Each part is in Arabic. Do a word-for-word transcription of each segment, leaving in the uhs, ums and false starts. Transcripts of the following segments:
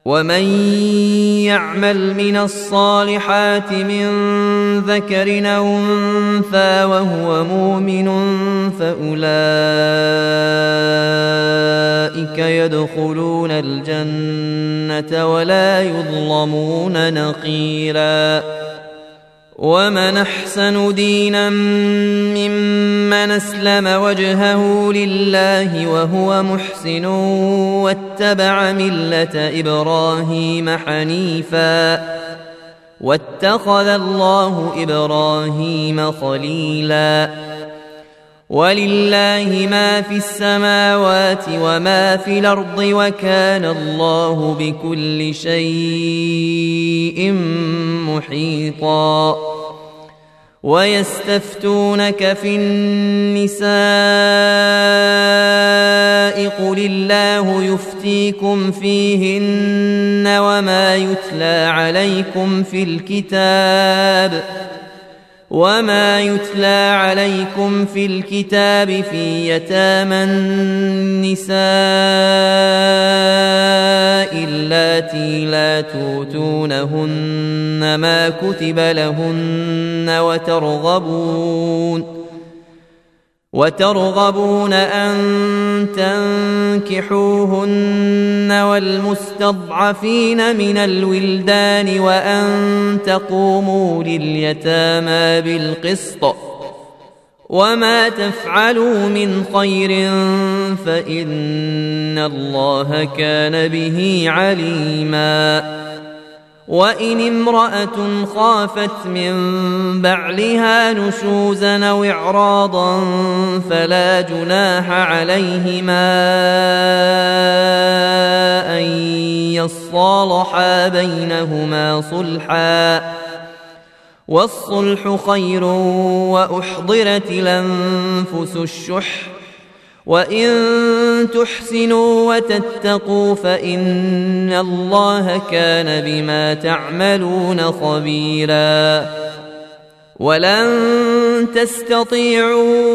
ومن يعمل من الصالحات من ذكر أو أنثى وهو مؤمن فأولئك يدخلون الجنة ولا يظلمون نقيرا. ومن أحسن دينا ممن أسلم وجهه لله وهو محسن واتبع ملة إبراهيم حنيفا واتخذ الله إبراهيم خليلا. ولله ما في السماوات وما في الأرض وكان الله بكل شيء محيطا. ويستفتونك في النساء قل الله يفتيكم فيهن وما يتلى عليكم في الكتاب وما يتلى عليكم في الكتاب في يتامى النساء اللاتي لا توتونهن ما كتب لهن وترغبون وترغبون أن تنكحوهن والمستضعفين من الولدان وأن تقوموا لليتامى بالقسط وما تفعلوا من خير فإن الله كان به عليما. وإن امرأة خافت من بعلها نشوزا أو إعراضا فلا جناح عليهما أن يصالحا بينهما صلحا والصلح خير وأحضرت الأنفس الشح وإن تحسنوا وتتقوا فإن الله كان بما تعملون خبيرا. ولن تستطيعوا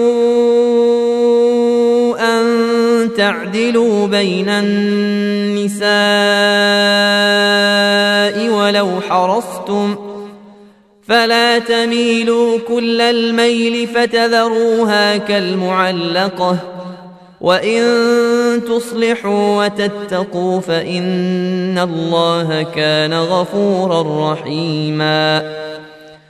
أن تعدلوا بين النساء ولو حرصتم فلا تميلوا كل الميل فتذروها كالمعلقة وإن تصلحوا وتتقوا فإن الله كان غفورا رحيما.